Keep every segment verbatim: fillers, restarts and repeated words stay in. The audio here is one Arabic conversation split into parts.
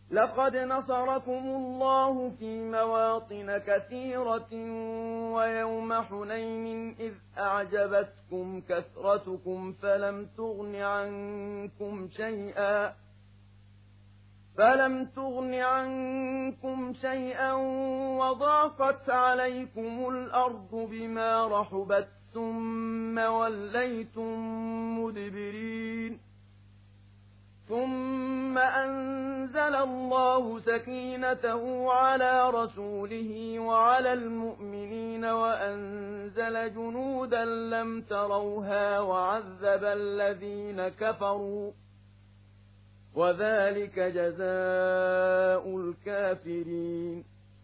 لقد نصركم الله في مواطن كثيرة ويوم حنين إذ أعجبتكم كثرتكم فلم تغن عنكم شيئا فلم تغن عنكم شيئا وضاقت عليكم الأرض بما رحبت ثم وليتم مدبرين ثم أنزل الله سكينته على رسوله وعلى المؤمنين وأنزل جنودا لم تروها وعذب الذين كفروا وذلك جزاء الكافرين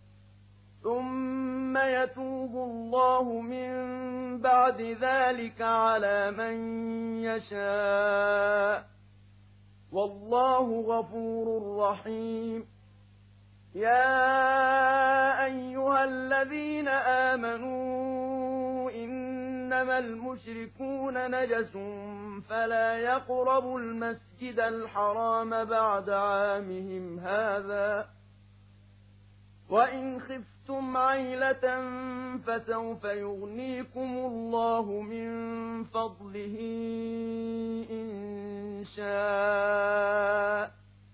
ثم يتوب الله من بعد ذلك على من يشاء والله غفور رحيم يا أيها الذين آمنوا إنما المشركون نجس فلا يقربوا المسجد الحرام بعد عامهم هذا وإن خفتم عيلة فسوف يغنيكم الله من فضله إن شاء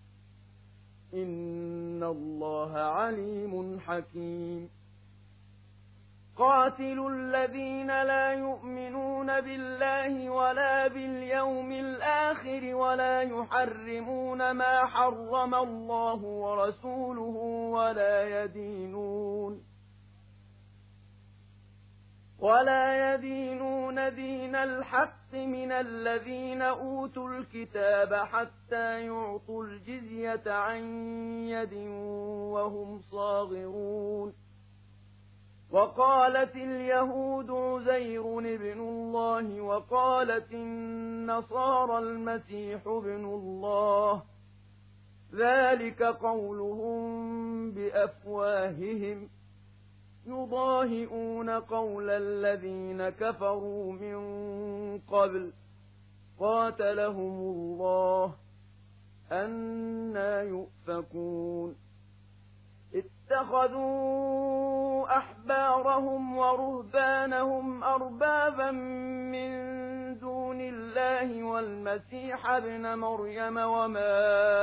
إن الله عليم حكيم قاتلوا الذين لا يؤمنون بالله ولا باليوم الآخر ولا يحرمون ما حرم الله ورسوله ولا يدينون ولا يدينون دين الحق من الذين أوتوا الكتاب حتى يعطوا الجزية عن يد وهم صاغرون وقالت اليهود عزير ابن الله وقالت النصارى المسيح ابن الله ذلك قولهم بأفواههم يضاهئون قول الذين كفروا من قبل قاتلهم الله أنى يؤفكون اتخذوا أحبارهم ورهبانهم أربابا من دون الله والمسيح ابن مريم وما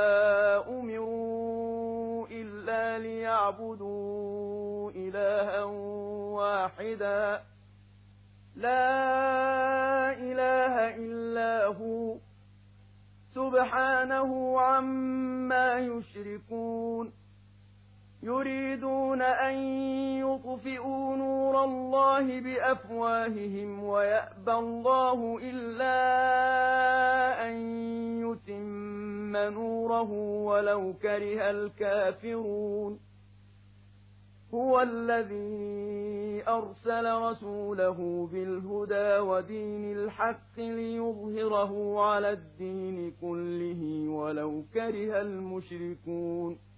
أمروا إلا ليعبدوا إلها واحدا لا إله إلا هو سبحانه عما يشركون يريدون أن يطفئوا نور الله بأفواههم ويأبى الله إلا أن يتم نوره ولو كره الكافرون هو الذي أرسل رسوله بالهدى ودين الحق ليظهره على الدين كله ولو كره المشركون